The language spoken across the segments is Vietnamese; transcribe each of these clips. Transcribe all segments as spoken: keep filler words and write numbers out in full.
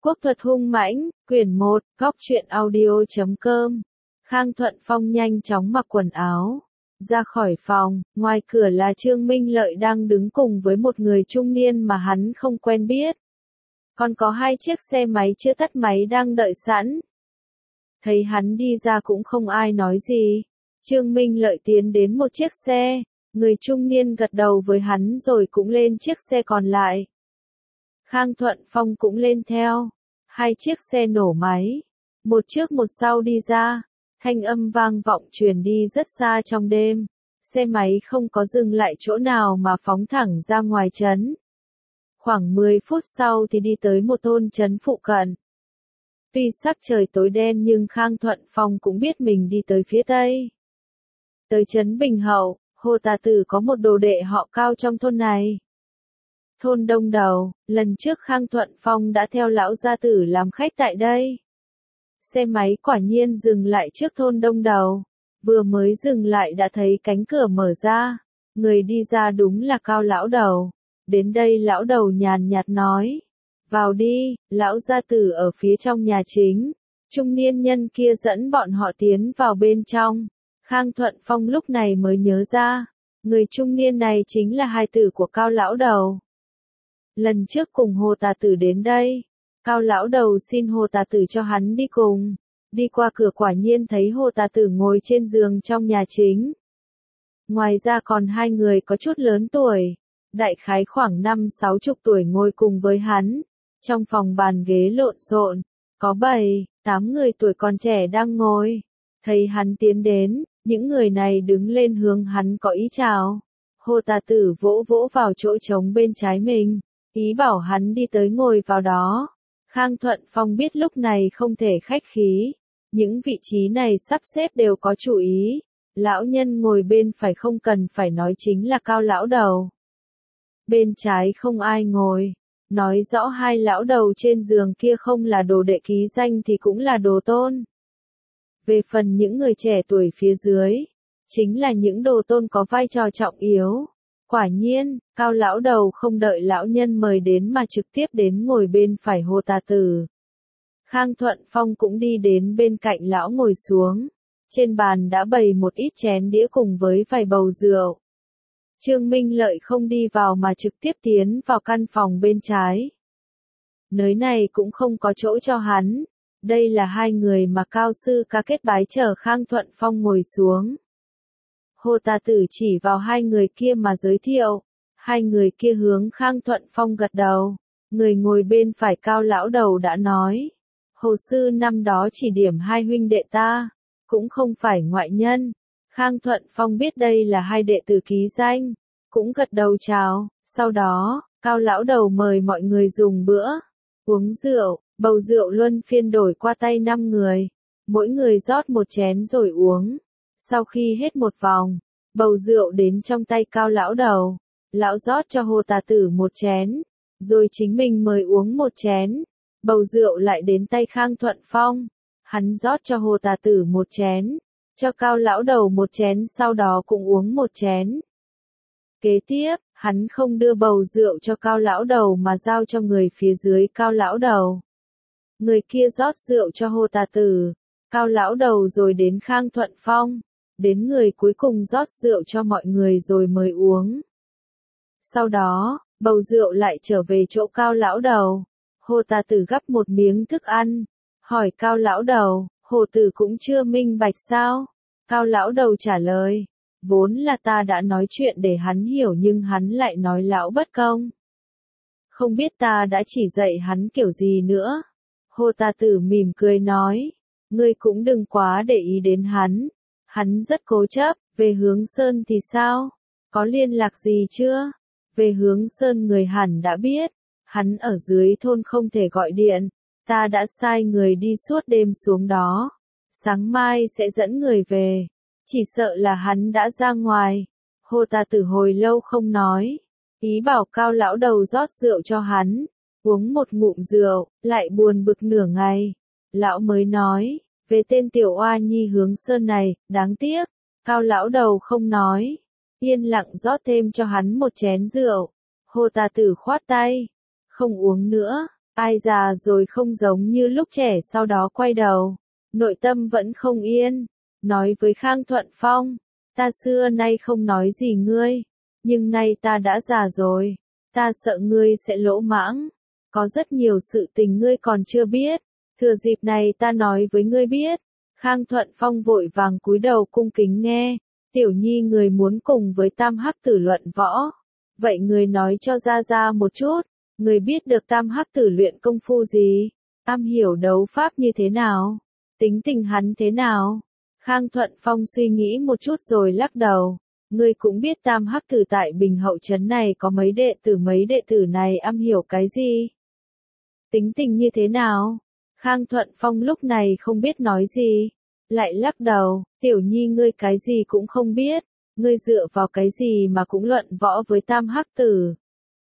Quốc thuật hung mãnh, quyển một, góc truyện audio.com. Khang Thuận Phong nhanh chóng mặc quần áo, ra khỏi phòng, ngoài cửa là Trương Minh Lợi đang đứng cùng với một người trung niên mà hắn không quen biết. Còn có hai chiếc xe máy chưa tắt máy đang đợi sẵn. Thấy hắn đi ra cũng không ai nói gì. Trương Minh Lợi tiến đến một chiếc xe, người trung niên gật đầu với hắn rồi cũng lên chiếc xe còn lại. Khang Thuận Phong cũng lên theo. Hai chiếc xe nổ máy, một trước một sau đi ra, thanh âm vang vọng truyền đi rất xa trong đêm. Xe máy không có dừng lại chỗ nào mà phóng thẳng ra ngoài trấn. Khoảng mười phút sau thì đi tới một thôn trấn phụ cận. Tuy sắc trời tối đen nhưng Khang Thuận Phong cũng biết mình đi tới phía tây. Tới trấn Bình Hậu, Hồ Tà Tử có một đồ đệ họ Cao trong thôn này. Thôn Đông Đầu, lần trước Khang Thuận Phong đã theo lão gia tử làm khách tại đây. Xe máy quả nhiên dừng lại trước thôn Đông Đầu. Vừa mới dừng lại đã thấy cánh cửa mở ra. Người đi ra đúng là Cao lão đầu. Đến đây lão đầu nhàn nhạt nói. Vào đi, lão gia tử ở phía trong nhà chính. Trung niên nhân kia dẫn bọn họ tiến vào bên trong. Khang Thuận Phong lúc này mới nhớ ra. Người trung niên này chính là hài tử của Cao lão đầu. Lần trước cùng Hồ Tà Tử đến đây, Cao lão đầu xin Hồ Tà Tử cho hắn đi cùng. Đi qua cửa quả nhiên thấy Hồ Tà Tử ngồi trên giường trong nhà chính. Ngoài ra còn hai người có chút lớn tuổi, đại khái khoảng năm sáu chục tuổi ngồi cùng với hắn. Trong phòng bàn ghế lộn xộn, có bảy, tám người tuổi còn trẻ đang ngồi. Thấy hắn tiến đến, những người này đứng lên hướng hắn có ý chào. Hồ Tà Tử vỗ vỗ vào chỗ trống bên trái mình. Ý bảo hắn đi tới ngồi vào đó. Khang Thuận Phong biết lúc này không thể khách khí. Những vị trí này sắp xếp đều có chủ ý. Lão nhân ngồi bên phải không cần phải nói chính là Cao lão đầu. Bên trái không ai ngồi. Nói rõ hai lão đầu trên giường kia không là đồ đệ ký danh thì cũng là đồ tôn. Về phần những người trẻ tuổi phía dưới, chính là những đồ tôn có vai trò trọng yếu. Quả nhiên, Cao lão đầu không đợi lão nhân mời đến mà trực tiếp đến ngồi bên phải Hồ Tà Tử. Khang Thuận Phong cũng đi đến bên cạnh lão ngồi xuống. Trên bàn đã bày một ít chén đĩa cùng với vài bầu rượu. Trương Minh Lợi không đi vào mà trực tiếp tiến vào căn phòng bên trái. Nơi này cũng không có chỗ cho hắn. Đây là hai người mà Cao sư ca kết bái chờ Khang Thuận Phong ngồi xuống. Hồ Tà Tử chỉ vào hai người kia mà giới thiệu. Hai người kia hướng Khang Thuận Phong gật đầu. Người ngồi bên phải Cao lão đầu đã nói. Hồ sư năm đó chỉ điểm hai huynh đệ ta. Cũng không phải ngoại nhân. Khang Thuận Phong biết đây là hai đệ tử ký danh. Cũng gật đầu chào. Sau đó, Cao lão đầu mời mọi người dùng bữa. Uống rượu, bầu rượu luân phiên đổi qua tay năm người. Mỗi người rót một chén rồi uống. Sau khi hết một vòng, bầu rượu đến trong tay Cao lão đầu. Lão rót cho Hồ Tà Tử một chén, rồi chính mình mời uống một chén. Bầu rượu lại đến tay Khang Thuận Phong. Hắn rót cho Hồ Tà Tử một chén, cho Cao lão đầu một chén sau đó cũng uống một chén. Kế tiếp, hắn không đưa bầu rượu cho Cao lão đầu mà giao cho người phía dưới Cao lão đầu. Người kia rót rượu cho Hồ Tà Tử, Cao lão đầu rồi đến Khang Thuận Phong. Đến người cuối cùng rót rượu cho mọi người rồi mời uống. Sau đó, bầu rượu lại trở về chỗ Cao lão đầu. Hồ Tà Tử gắp một miếng thức ăn, hỏi Cao lão đầu, Hồ tử cũng chưa minh bạch sao? Cao lão đầu trả lời, vốn là ta đã nói chuyện để hắn hiểu nhưng hắn lại nói lão bất công. Không biết ta đã chỉ dạy hắn kiểu gì nữa. Hồ Tà Tử mỉm cười nói, ngươi cũng đừng quá để ý đến hắn. Hắn rất cố chấp. Về hướng Sơn thì sao? Có liên lạc gì chưa? Về hướng Sơn người hẳn đã biết. Hắn ở dưới thôn không thể gọi điện. Ta đã sai người đi suốt đêm xuống đó. Sáng mai sẽ dẫn người về. Chỉ sợ là hắn đã ra ngoài. Hồ Tà Tử hồi lâu không nói. Ý bảo Cao lão đầu rót rượu cho hắn. Uống một ngụm rượu, lại buồn bực nửa ngày. Lão mới nói. Về tên tiểu oa nhi hướng Sơn này, đáng tiếc. Cao lão đầu không nói. Yên lặng rót thêm cho hắn một chén rượu. Hồ Tà Tử khoát tay. Không uống nữa. Ai già rồi không giống như lúc trẻ, sau đó quay đầu, nội tâm vẫn không yên, nói với Khang Thuận Phong, ta xưa nay không nói gì ngươi, nhưng nay ta đã già rồi, ta sợ ngươi sẽ lỗ mãng, có rất nhiều sự tình ngươi còn chưa biết, thừa dịp này ta nói với ngươi biết. Khang Thuận Phong vội vàng cúi đầu cung kính nghe, tiểu nhi người muốn cùng với Tam Hắc Tử luận võ, vậy người nói cho ra ra một chút, người biết được Tam Hắc Tử luyện công phu gì, am hiểu đấu pháp như thế nào, tính tình hắn thế nào. Khang Thuận Phong suy nghĩ một chút rồi lắc đầu, ngươi cũng biết Tam Hắc Tử tại Bình Hậu trấn này có mấy đệ tử, mấy đệ tử này am hiểu cái gì, tính tình như thế nào. Khang Thuận Phong lúc này không biết nói gì, lại lắc đầu, tiểu nhi ngươi cái gì cũng không biết, ngươi dựa vào cái gì mà cũng luận võ với Tam Hắc Tử.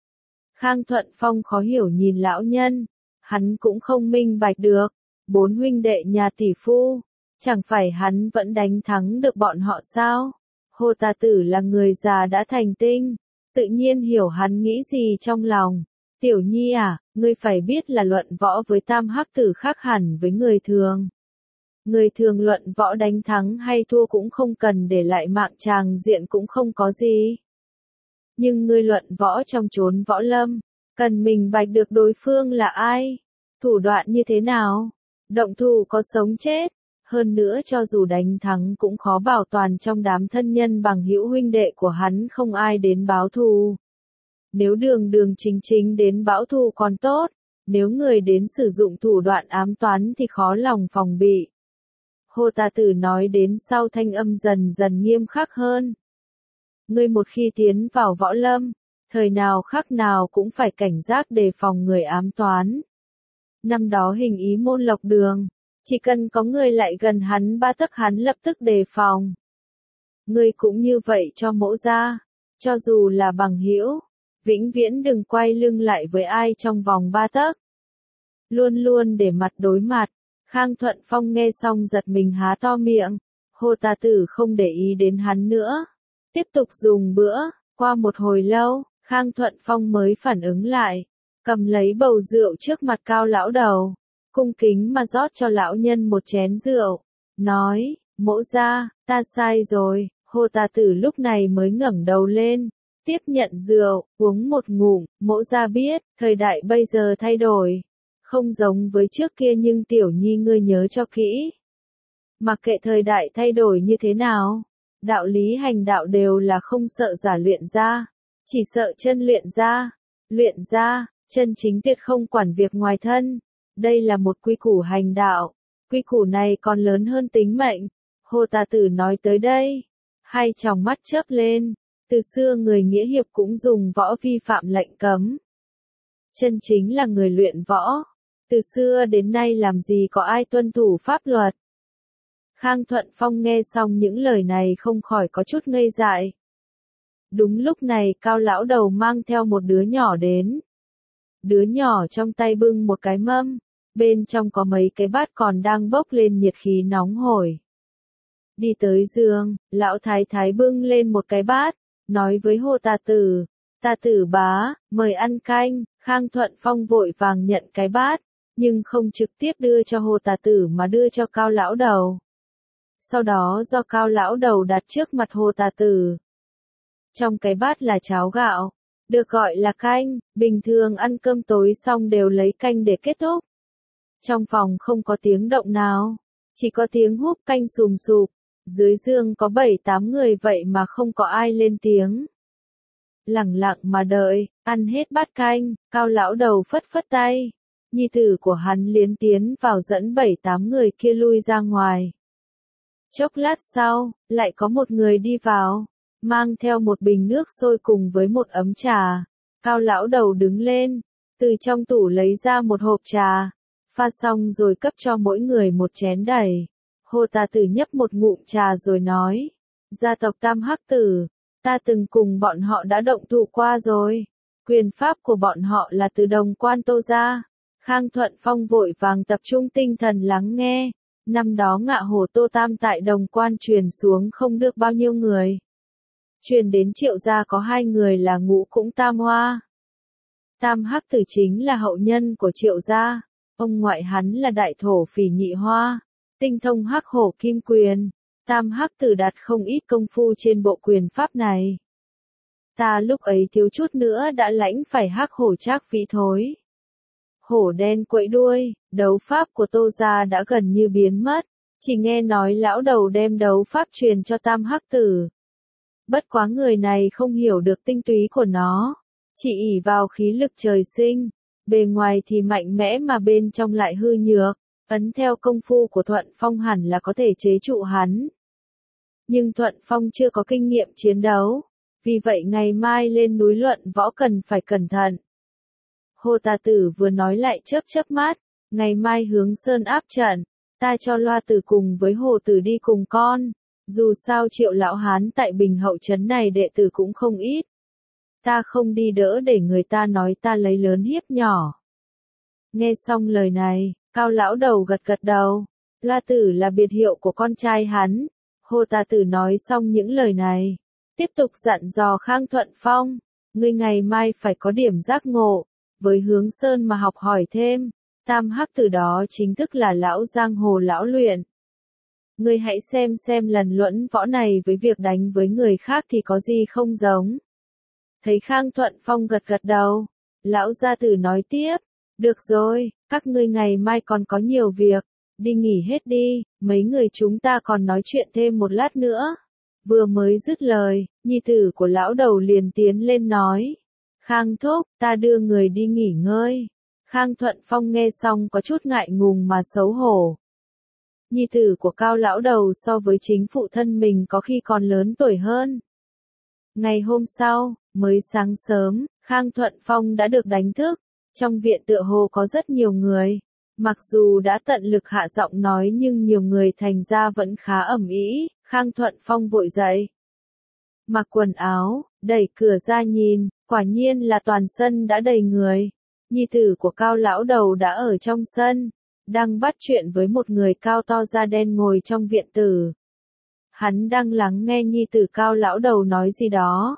Khang Thuận Phong khó hiểu nhìn lão nhân, hắn cũng không minh bạch được, bốn huynh đệ nhà tỷ phu, chẳng phải hắn vẫn đánh thắng được bọn họ sao? Hồ Tà Tử là người già đã thành tinh, tự nhiên hiểu hắn nghĩ gì trong lòng. Tiểu nhi à, ngươi phải biết là luận võ với Tam Hắc Tử khác hẳn với người thường. Người thường luận võ đánh thắng hay thua cũng không cần để lại mạng tràng diện, cũng không có gì. Nhưng ngươi luận võ trong chốn võ lâm, cần mình bạch được đối phương là ai, thủ đoạn như thế nào, động thủ có sống chết. Hơn nữa cho dù đánh thắng cũng khó bảo toàn trong đám thân nhân bằng hữu huynh đệ của hắn không ai đến báo thù. Nếu đường đường chính chính đến báo thù còn tốt, nếu người đến sử dụng thủ đoạn ám toán thì khó lòng phòng bị. Hồ Tà Tử nói đến sau thanh âm dần dần nghiêm khắc hơn. Ngươi một khi tiến vào võ lâm, thời nào khắc nào cũng phải cảnh giác đề phòng người ám toán. Năm đó hình ý môn Lộc Đường, chỉ cần có người lại gần hắn ba tấc hắn lập tức đề phòng. Ngươi cũng như vậy cho Mỗ gia, cho dù là bằng hữu, vĩnh viễn đừng quay lưng lại với ai trong vòng ba tấc. Luôn luôn để mặt đối mặt. Khang Thuận Phong nghe xong giật mình há to miệng, Hồ Tà Tử không để ý đến hắn nữa, tiếp tục dùng bữa. Qua một hồi lâu, Khang Thuận Phong mới phản ứng lại, cầm lấy bầu rượu trước mặt Cao lão đầu, cung kính mà rót cho lão nhân một chén rượu, nói, Mỗ gia, ta sai rồi. Hồ Tà Tử lúc này mới ngẩng đầu lên, tiếp nhận rượu, uống một ngụm. Mỗ gia biết, thời đại bây giờ thay đổi, không giống với trước kia, nhưng tiểu nhi ngươi nhớ cho kỹ. Mặc kệ thời đại thay đổi như thế nào, đạo lý hành đạo đều là không sợ giả luyện ra, chỉ sợ chân luyện ra. Luyện ra, chân chính tuyệt không quản việc ngoài thân. Đây là một quy củ hành đạo, quy củ này còn lớn hơn tính mệnh. Hồ Tà Tử nói tới đây, hai tròng mắt chớp lên, từ xưa người nghĩa hiệp cũng dùng võ vi phạm lệnh cấm. Chân chính là người luyện võ, từ xưa đến nay làm gì có ai tuân thủ pháp luật. Khang Thuận Phong nghe xong những lời này không khỏi có chút ngây dại. Đúng lúc này Cao lão đầu mang theo một đứa nhỏ đến. Đứa nhỏ trong tay bưng một cái mâm, bên trong có mấy cái bát còn đang bốc lên nhiệt khí nóng hổi. Đi tới giường, lão thái thái bưng lên một cái bát, nói với Hồ Tà Tử, Tà Tử bá, mời ăn canh. Khang Thuận Phong vội vàng nhận cái bát, nhưng không trực tiếp đưa cho Hồ Tà Tử mà đưa cho Cao lão đầu. Sau đó do Cao lão đầu đặt trước mặt Hồ Tà Tử. Trong cái bát là cháo gạo, được gọi là canh, bình thường ăn cơm tối xong đều lấy canh để kết thúc. Trong phòng không có tiếng động nào, chỉ có tiếng húp canh sùm sụp, dưới giường có bảy tám người vậy mà không có ai lên tiếng. Lẳng lặng mà đợi, ăn hết bát canh, Cao lão đầu phất phất tay, nhi tử của hắn liến tiến vào dẫn bảy tám người kia lui ra ngoài. Chốc lát sau, lại có một người đi vào, mang theo một bình nước sôi cùng với một ấm trà. Cao lão đầu đứng lên, từ trong tủ lấy ra một hộp trà, pha xong rồi cấp cho mỗi người một chén đầy. Hồ Tà Tử nhấp một ngụm trà rồi nói, gia tộc Tam Hắc Tử, ta từng cùng bọn họ đã động thủ qua rồi, quyền pháp của bọn họ là từ Đồng Quan Tô ra. Khang Thuận Phong vội vàng tập trung tinh thần lắng nghe, năm đó Ngạ Hồ Tô Tam tại Đồng Quan truyền xuống không được bao nhiêu người. Truyền đến Triệu gia có hai người là Ngũ Cũng Tam Hoa. Tam Hắc Tử chính là hậu nhân của Triệu gia, ông ngoại hắn là đại thổ phỉ Nhị Hoa, tinh thông Hắc Hổ Kim Quyền. Tam Hắc Tử đặt không ít công phu trên bộ quyền pháp này. Ta lúc ấy thiếu chút nữa đã lãnh phải Hắc Hổ Trác Vĩ thối. Hổ đen quẫy đuôi, đấu pháp của Tô gia đã gần như biến mất, chỉ nghe nói lão đầu đem đấu pháp truyền cho Tam Hắc Tử. Bất quá người này không hiểu được tinh túy của nó, chỉ ỷ vào khí lực trời sinh, bề ngoài thì mạnh mẽ mà bên trong lại hư nhược, ấn theo công phu của Thuận Phong hẳn là có thể chế trụ hắn. Nhưng Thuận Phong chưa có kinh nghiệm chiến đấu, vì vậy ngày mai lên núi luận võ cần phải cẩn thận. Hồ Tà Tử vừa nói lại chớp chớp mắt, ngày mai hướng sơn áp trận, ta cho Loa Tử cùng với Hồ Tử đi cùng con, dù sao Triệu lão hán tại Bình Hậu trấn này đệ tử cũng không ít. Ta không đi đỡ để người ta nói ta lấy lớn hiếp nhỏ. Nghe xong lời này, Cao lão đầu gật gật đầu, Loa Tử là biệt hiệu của con trai hắn. Hồ Tà Tử nói xong những lời này, tiếp tục dặn dò Khang Thuận Phong, ngươi ngày mai phải có điểm giác ngộ, với Hướng Sơn mà học hỏi thêm, Tam Hắc Tử đó chính thức là lão giang hồ lão luyện. Ngươi hãy xem xem lần luận võ này với việc đánh với người khác thì có gì không giống. Thấy Khang Thuận Phong gật gật đầu, lão gia tử nói tiếp, được rồi, các ngươi ngày mai còn có nhiều việc, đi nghỉ hết đi, mấy người chúng ta còn nói chuyện thêm một lát nữa. Vừa mới dứt lời, nhi tử của lão đầu liền tiến lên nói, Khang thúc, ta đưa người đi nghỉ ngơi. Khang Thuận Phong nghe xong có chút ngại ngùng mà xấu hổ. Nhi tử của Cao lão đầu so với chính phụ thân mình có khi còn lớn tuổi hơn. Ngày hôm sau, mới sáng sớm, Khang Thuận Phong đã được đánh thức, trong viện tựa hồ có rất nhiều người. Mặc dù đã tận lực hạ giọng nói nhưng nhiều người thành ra vẫn khá ầm ĩ. Khang Thuận Phong vội dậy, mặc quần áo, đẩy cửa ra nhìn, quả nhiên là toàn sân đã đầy người. Nhi tử của Cao lão đầu đã ở trong sân, đang bắt chuyện với một người cao to da đen ngồi trong viện tử. Hắn đang lắng nghe nhi tử Cao lão đầu nói gì đó.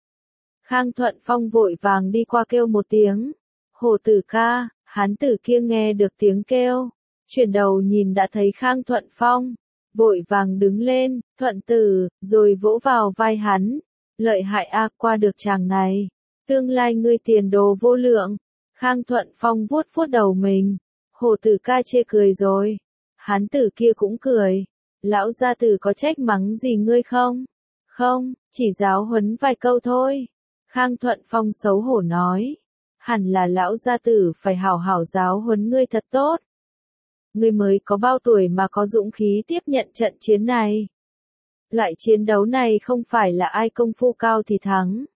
Khang Thuận Phong vội vàng đi qua kêu một tiếng, Hồ Tử ca. Hán tử kia nghe được tiếng kêu, chuyển đầu nhìn đã thấy Khang Thuận Phong, vội vàng đứng lên, Thuận tử, rồi vỗ vào vai hắn, lợi hại a, qua được chàng này, tương lai ngươi tiền đồ vô lượng. Khang Thuận Phong vuốt vuốt đầu mình, Hồ Tử ca chê cười rồi, hán tử kia cũng cười, lão gia tử có trách mắng gì ngươi không? Không, chỉ giáo huấn vài câu thôi. Khang Thuận Phong xấu hổ nói. Hẳn là lão gia tử phải hảo hảo giáo huấn ngươi thật tốt. Ngươi mới có bao tuổi mà có dũng khí tiếp nhận trận chiến này. Loại chiến đấu này không phải là ai công phu cao thì thắng.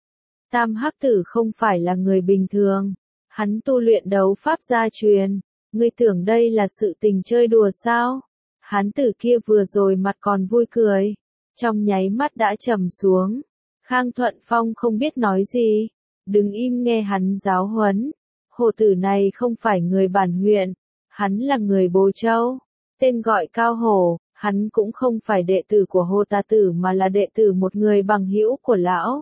Tam Hắc Tử không phải là người bình thường. Hắn tu luyện đấu pháp gia truyền. Ngươi tưởng đây là sự tình chơi đùa sao? Hán tử kia vừa rồi mặt còn vui cười. Trong nháy mắt đã trầm xuống. Khang Thuận Phong không biết nói gì. Đừng im nghe hắn giáo huấn. Hồ tử này không phải người bản huyện, hắn là người Bố Châu, tên gọi Cao Hổ, hắn cũng không phải đệ tử của Hồ Tà Tử mà là đệ tử một người bằng hữu của lão.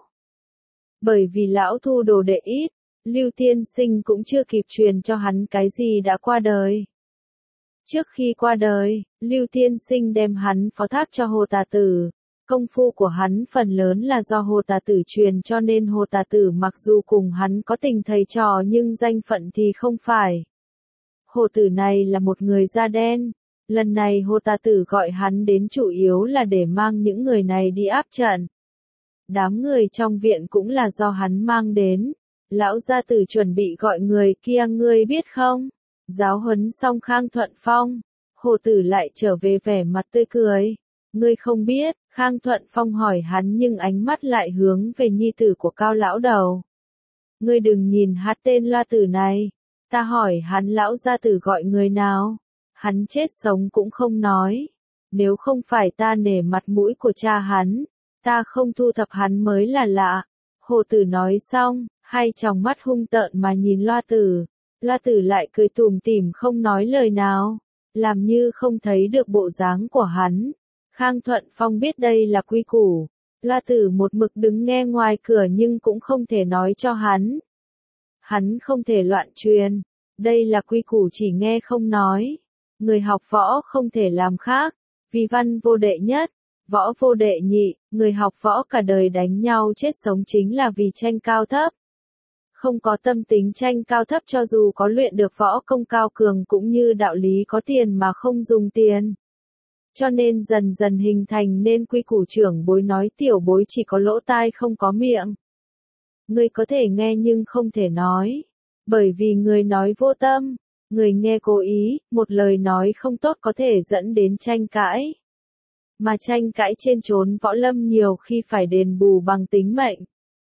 Bởi vì lão thu đồ đệ ít, Lưu Tiên Sinh cũng chưa kịp truyền cho hắn cái gì đã qua đời. Trước khi qua đời, Lưu Tiên Sinh đem hắn phó thác cho Hồ Tà Tử. Công phu của hắn phần lớn là do Hồ Tà Tử truyền cho nên Hồ Tà Tử mặc dù cùng hắn có tình thầy trò nhưng danh phận thì không phải. Hồ Tử này là một người da đen. Lần này Hồ Tà Tử gọi hắn đến chủ yếu là để mang những người này đi áp trận. Đám người trong viện cũng là do hắn mang đến. Lão gia tử chuẩn bị gọi người kia ngươi biết không? Giáo huấn xong Khang Thuận Phong. Hồ Tử lại trở về vẻ mặt tươi cười. Ngươi không biết, Khang Thuận Phong hỏi hắn nhưng ánh mắt lại hướng về nhi tử của Cao lão đầu. Ngươi đừng nhìn hát tên Loa Tử này. Ta hỏi hắn lão gia tử gọi người nào. Hắn chết sống cũng không nói. Nếu không phải ta nể mặt mũi của cha hắn, ta không thu thập hắn mới là lạ. Hồ Tử nói xong, hai tròng mắt hung tợn mà nhìn Loa Tử. Loa Tử lại cười tủm tỉm không nói lời nào, làm như không thấy được bộ dáng của hắn. Khang Thuận Phong biết đây là quy củ. Loa Tử một mực đứng nghe ngoài cửa nhưng cũng không thể nói cho hắn. Hắn không thể loạn truyền. Đây là quy củ chỉ nghe không nói. Người học võ không thể làm khác. Vì văn vô đệ nhất, võ vô đệ nhị, người học võ cả đời đánh nhau chết sống chính là vì tranh cao thấp. Không có tâm tính tranh cao thấp cho dù có luyện được võ công cao cường cũng như đạo lý có tiền mà không dùng tiền. Cho nên dần dần hình thành nên quy củ trưởng bối nói tiểu bối chỉ có lỗ tai không có miệng. Người có thể nghe nhưng không thể nói. Bởi vì người nói vô tâm, người nghe cố ý, một lời nói không tốt có thể dẫn đến tranh cãi. Mà tranh cãi trên chốn võ lâm nhiều khi phải đền bù bằng tính mệnh.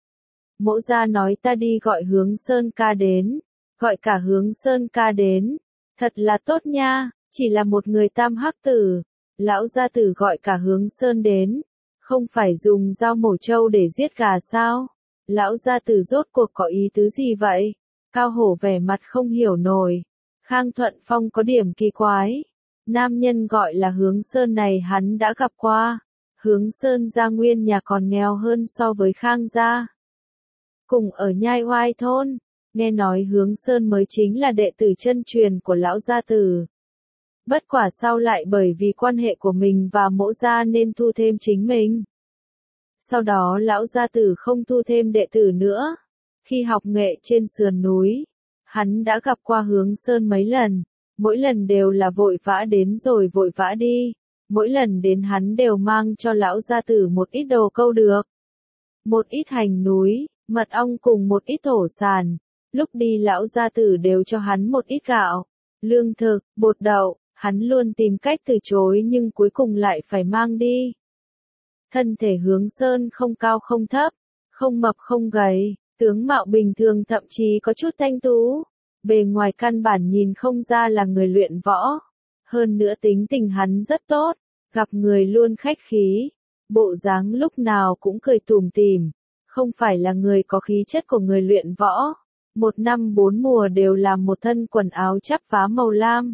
Mỗ gia nói ta đi gọi Hướng Sơn ca đến, gọi cả Hướng Sơn ca đến, thật là tốt nha, chỉ là một người tam hắc tử, lão gia tử gọi cả Hướng Sơn đến, không phải dùng dao mổ trâu để giết gà sao? Lão gia tử rốt cuộc có ý tứ gì vậy? Cao Hổ vẻ mặt không hiểu nổi. Khang Thuận Phong có điểm kỳ quái. Nam nhân gọi là Hướng Sơn này hắn đã gặp qua. Hướng Sơn gia nguyên nhà còn nghèo hơn so với Khang gia. Cùng ở Nhai Oai thôn, nghe nói Hướng Sơn mới chính là đệ tử chân truyền của lão gia tử. Bất quả sau lại bởi vì quan hệ của mình và mỗ gia nên thu thêm chính mình. Sau đó lão gia tử không thu thêm đệ tử nữa. Khi học nghệ trên sườn núi, hắn đã gặp qua Hướng Sơn mấy lần, mỗi lần đều là vội vã đến rồi vội vã đi, mỗi lần đến hắn đều mang cho lão gia tử một ít đồ câu được. Một ít hành núi, mật ong cùng một ít thổ sản, lúc đi lão gia tử đều cho hắn một ít gạo, lương thực, bột đậu, hắn luôn tìm cách từ chối nhưng cuối cùng lại phải mang đi. Thân thể Hướng Sơn không cao không thấp, không mập không gầy, tướng mạo bình thường thậm chí có chút thanh tú, bề ngoài căn bản nhìn không ra là người luyện võ. Hơn nữa tính tình hắn rất tốt, gặp người luôn khách khí, bộ dáng lúc nào cũng cười tủm tỉm, không phải là người có khí chất của người luyện võ. Một năm bốn mùa đều làm một thân quần áo chắp vá màu lam.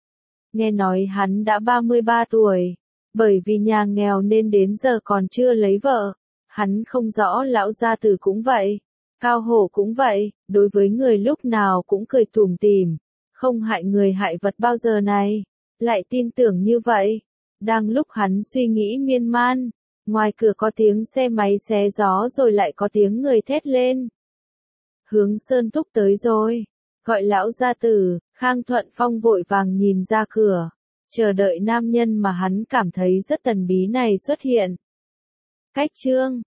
Nghe nói hắn đã ba mươi ba tuổi, bởi vì nhà nghèo nên đến giờ còn chưa lấy vợ. Hắn không rõ lão gia tử cũng vậy, Cao Hổ cũng vậy, đối với người lúc nào cũng cười tủm tỉm, không hại người hại vật bao giờ này, lại tin tưởng như vậy. Đang lúc hắn suy nghĩ miên man, ngoài cửa có tiếng xe máy xé gió rồi lại có tiếng người thét lên. Hướng Sơn thúc tới rồi, gọi lão gia tử. Khang Thuận Phong vội vàng nhìn ra cửa, chờ đợi nam nhân mà hắn cảm thấy rất thần bí này xuất hiện. Cách chương